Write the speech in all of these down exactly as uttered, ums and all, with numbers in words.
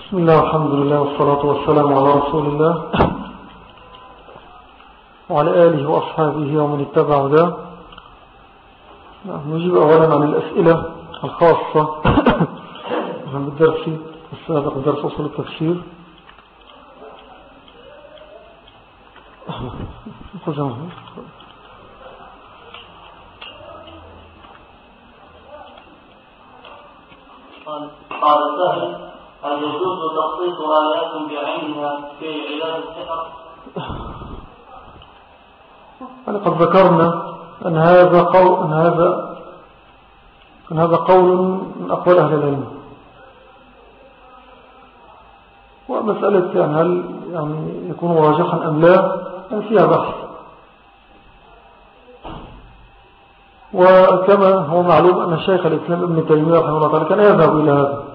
بسم الله والحمد لله والصلاة والسلام على رسول الله وعلى آله وأصحابه ومن اتبع هداه. نجيب أولا عن الأسئلة الخاصة بالدرس السابق بدرس أصول التفسير. قال السائل: هل يجوز تخصيص آيات بعينها في علاج السحر؟ يعني قد ذكرنا أن هذا قول أن هذا أن هذا قول من أقوال أهل العلم، ومسألة يعني هل يعني يكون راجحا أم لا يعني فيها بحث. وكما هو معلوم أن الشيخ الإسلام ابن تيمية رحمه الله تعالى كان يذهب إلى هذا،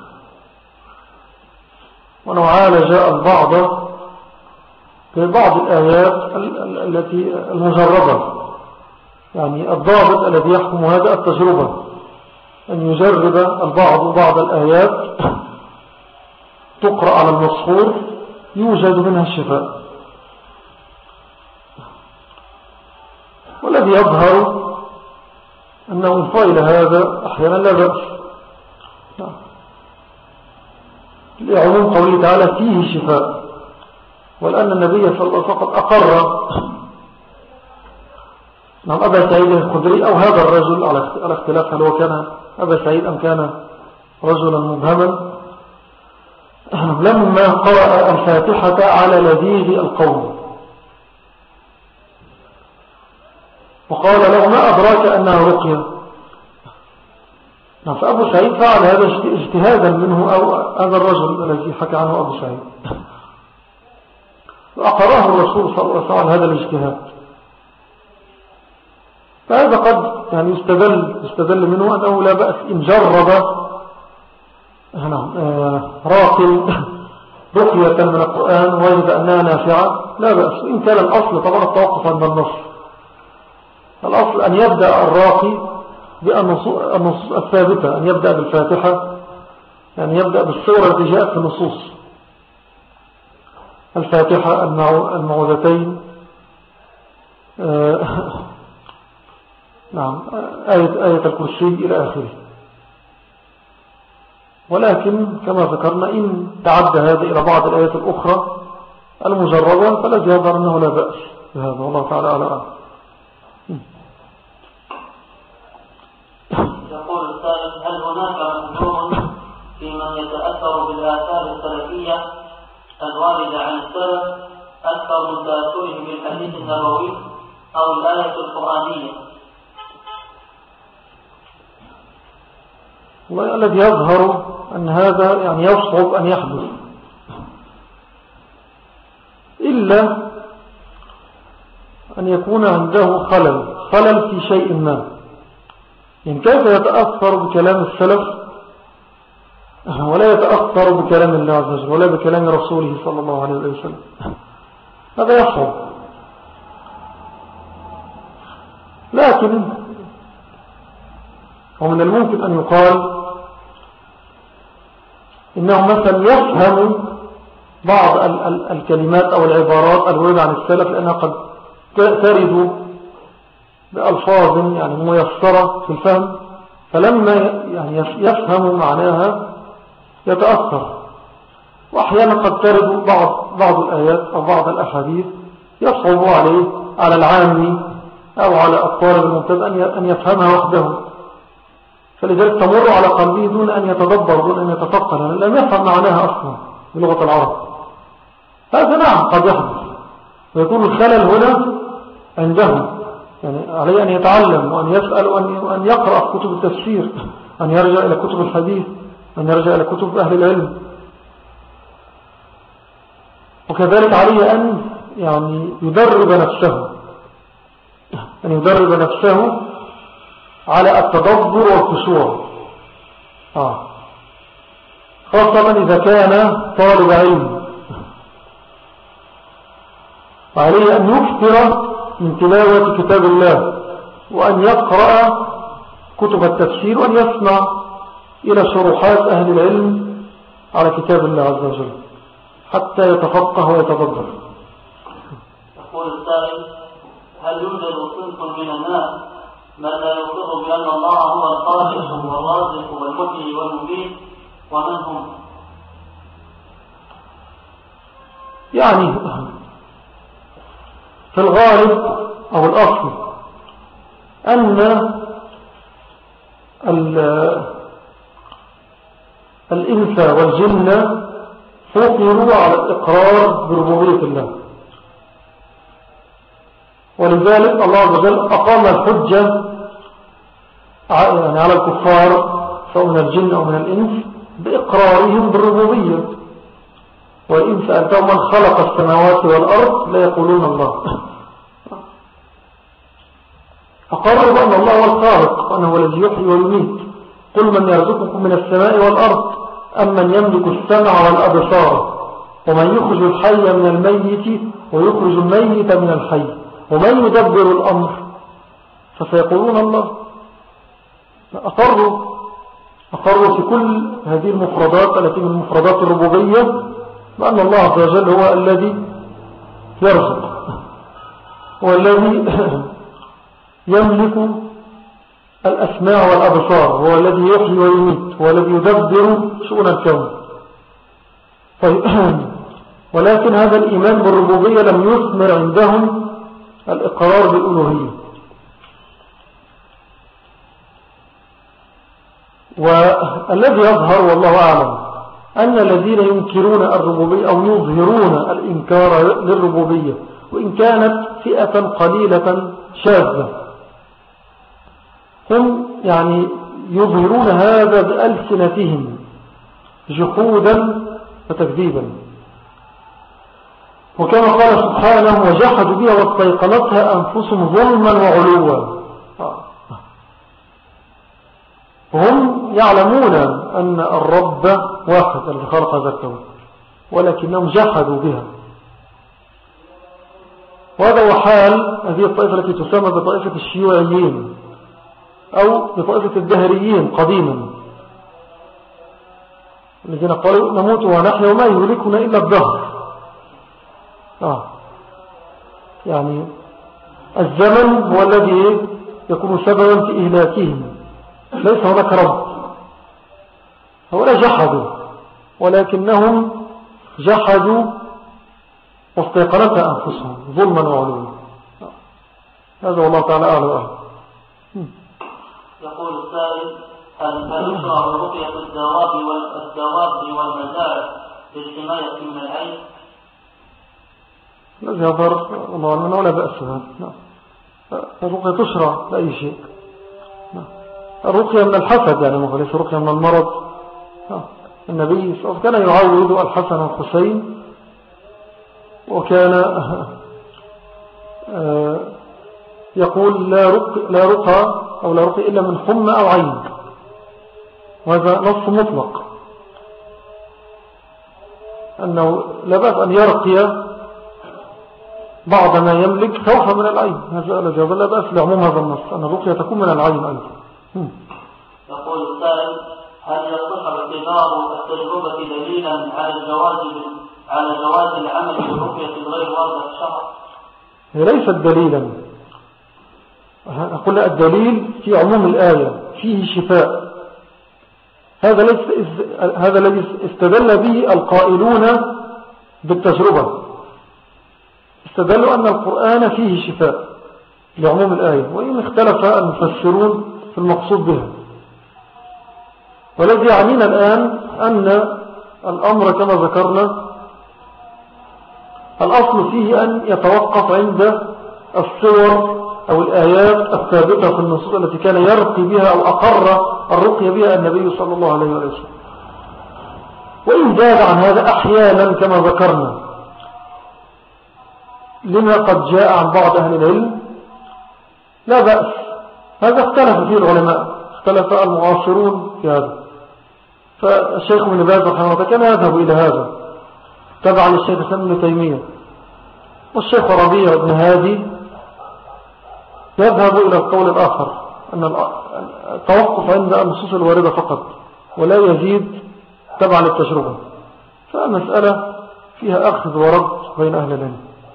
وأنه عالج البعض في بعض الآيات التي المجربة، يعني الضابط الذي يحكم هذا التجربة، أن يجرب البعض بعض الآيات تقرأ على المسحور يوجد منها الشفاء. والذي يظهر أنه إن فعل هذا أحيانا لا بأس، لعموم قوله تعالى فيه شفاء، ولأن النبي صلى الله عليه وسلم فقط أقر نعم أبا سعيد الخدري أو هذا الرجل على اختلاف هل هو كان أبا سعيد أم كان رجلا مبهما، لما قرأ الفاتحة على لذيذ القوم وقال له ما أدراك أنها رقية. فأبو سعيد فعل هذا اجتهادا منه أو هذا الرجل الذي حكى عنه أبو سعيد، وأقره الرسول صلى الله عليه وسلم هذا الاجتهاد. فهذا قد يعني يستدل, يستدل منه أنه لا بأس إن جرب راقل رقية من القرآن وجد أنها نافعة لا بأس، إن كان الأصل طبعا التوقف عند النص. الأصل أن يبدأ الراقي بالنصوص الثابتة، أن يبدأ بالفاتحة، يعني يبدأ بالصورة التي جاءت في النصوص، الفاتحة، المعوذتين، آه نعم آية, آية الكرسي إلى آخره. ولكن كما ذكرنا إن تعدى هذا إلى بعض الآيات الأخرى المجربة فالذي يظهر أنه لا بأس بهذا، والله تعالى على أعلم. يقول السائل: هل هناك مفهوم في من يتأثر بالآثار السلفية الواردة عن السلف أكثر من تأثره بالحديث النبوي أو الآية القرآنية؟ والذي يظهر أن هذا يعني يصعب أن يحدث، إلا أن يكون عنده خلل خلل في شيء ما. إن كيف يتأثر بكلام السلف ولا يتأثر بكلام الله عز وجل ولا بكلام رسوله صلى الله عليه وسلم، هذا يصعب. لكن ومن الممكن أن يقال إنه مثلا يفهم بعض ال ال الكلمات أو العبارات الواردة عن السلف لأنها قد ترد بألفاظ يعني ميسرة في الفهم، فلما يعني يفهم معناها يتأثر. وأحيانا قد ترد بعض, بعض الآيات أو بعض الأحاديث يصعب عليه على العامي أو على الطالب المبتدئ أن يفهمها وحده، فلذلك تمر على قلبه دون أن يتدبر دون أن يتفقه، لم يفهم معناها أصلا بلغة العرب. هذا نعم قد يحدث، ويكون الخلل هنا عنده، يعني عليه أن يتعلم وأن يسأل وأن يقرأ كتب التفسير، أن يرجع إلى كتب الحديث، أن يرجع إلى كتب أهل العلم. وكذلك عليه أن يعني يدرب نفسه أن يدرب نفسه على التدبر والخشوع، آه. خاصة إذا كان طالب علم، عليه أن يكثر من تلاوة كتاب الله وأن يقرأ كتب التفسير وأن يسمع إلى شروحات أهل العلم على كتاب الله عز وجل حتى يتفقه ويتدبر. يقول السائل: هل يوجد صنف من الناس من لا يقر بأن الله هو الخالق والرازق والمحيي والمميت، ومن هم؟ يعني في الغالب أو الأصل أن الإنس والجن فطروا على الإقرار بربوبية الله، ولذلك الله عز وجل أقام الحجة يعني على الكفار سواء من الجن أو من الإنس بإقرارهم بالربوبية. وإن سألتهم من خلق السماوات والأرض لا يقولون الله، أقروا بأن الله هو الخالق وأنه الذي يحيي ويميت. قل من يرزقكم من السماء والأرض أم من يملك السمع والأبصار ومن يخرج الحي من الميت ويخرج الميت من الحي ومن يدبر الأمر، فسيقولون الله. أقروا أقروا في كل هذه المفردات التي من مفردات الربوبية بأن الله عز وجل هو الذي يرزق والذي يملك الأسماع والأبصار، هو الذي يحيي ويميت، هو الذي يدبر شؤون الكون. طيب ولكن هذا الإيمان بالربوبية لم يثمر عندهم الإقرار بالألوهية. والذي يظهر والله أعلم أن الذين ينكرون الربوبية أو يظهرون الإنكار للربوبية وإن كانت فئة قليلة شاذة، هم يعني يظهرون هذا بألسنتهم جحودا وتكذيبا. وكما قال سبحانه: وجحدوا بها واستيقنتها أنفسهم ظلما وعلوا. هم يعلمون أن الرب واحد الذي خلق هذا الكون، ولكنهم جحدوا بها. وهذا هو حال هذه الطائفة التي تسمى بطائفة الشيوعيين أو بطائفة الدهريين قديما، الذين قالوا نموت ونحيا وما يهلكنا إلا الدهر. آه. يعني الزمن هو الذي يكون سببا في إهلاكهم، ليس هناك رب. هؤلاء جحدوا، ولكنهم جحدوا واستيقنتها أنفسهم ظلما وعلوا. هذا والله تعالى أعلى وأعلى. يقول السائل: هل يشرع رقية الدواب والدواب والمزارع للحماية من العين؟ الذي يظهر والله أنه ولا بأس بها. الرقية تشرع لأي شيء. الرقية من الحسد يعني مخلص، الرقية من المرض. النبي صلى الله عليه وسلم كان يعوض الحسن والحسين، وكان يقول لا رقى, لا رقى أو لا رقى إلا من حمى أو عين، وهذا نص مطلق أنه لا بأس أن يرقي بعض ما يملك خوفا من العين. هذا الجواب لا بأس لعموم هذا النص أن الرقية تكون من العين أيضا. يقول السائل: هل يصح اعتبار التجربة دليلا على الجواز على جواز العمل بالرقية غير واضح الشرع؟ هي ليست دليلا. أقول الدليل في عموم الآية فيه شفاء. هذا ليس هذا الذي استدل به القائلون بالتجربة، استدلوا أن القرآن فيه شفاء لعموم الآية، وإن اختلف المفسرون في المقصود بها. والذي يعنينا الآن أن الأمر كما ذكرنا الأصل فيه أن يتوقف عند الصور أو الآيات الثابتة في النصوص التي كان يرقي بها أو أقر الرقية بها النبي صلى الله عليه وسلم. وإن زاد عن هذا أحيانا كما ذكرنا لما قد جاء عن بعض أهل العلم لا بأس. هذا اختلف فيه العلماء، اختلف المعاصرون في هذا. فالشيخ ابن باز رحمه الله كان يذهب إلى هذا تبعا للشيخ ابن تيمية، والشيخ ربيع بن هادي يذهب إلى القول الآخر أن التوقف عند النصوص الواردة فقط ولا يزيد تبع للتجربة، فمسألة فيها أخذ ورد بين أهل العلم.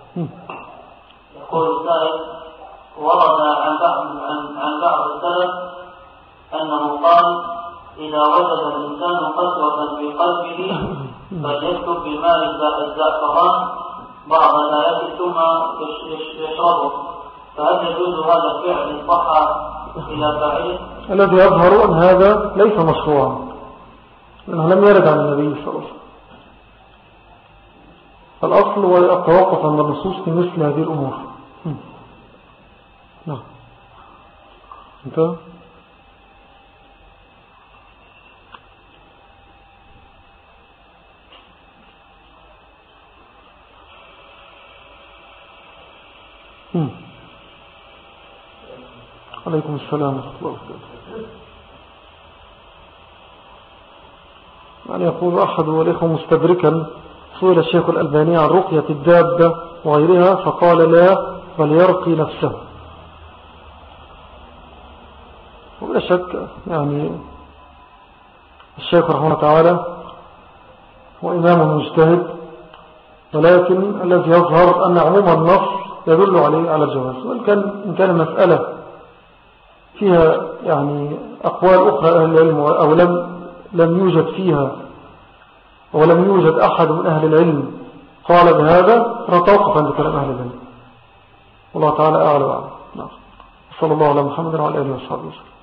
يقول السائل: ورد عن بعض عن, عن بعض السلف أنه قال: إذا وجد الإنسان قسوة في قلبه فليكتب بماء الزعفران بعض الآيات ثم يشربه، فهل يجوز هذا الفعل إن صح إلى فاعله؟ الذي يظهر أن هذا ليس مشروعا، لأنه لم يرد عن النبي صلى الله عليه وسلم. الأصل هو التوقف عند النصوص في مثل هذه الأمور. نعم. انت عليكم السلام ورحمة الله وبركاته. يعني يقول أحد والإخوة مستدركا: سئل الشيخ الألباني عن رقية الدابة وغيرها فقال: لا، بل يرقي نفسه. وبلا شك يعني الشيخ رحمه الله تعالى هو إمام مجتهد، ولكن الذي يظهر أن عموم النص يدل عليه على الجواز، وإن كان إن كان المسألة فيها يعني أقوال أخرى أهل العلم أو لم لم يوجد فيها ولم يوجد أحد من أهل العلم قال بهذا، فتوقف عند كلام أهل العلم. والله تعالى أعلى وأعلم. صلى الله على محمد وعلى آله وصحبه وسلم.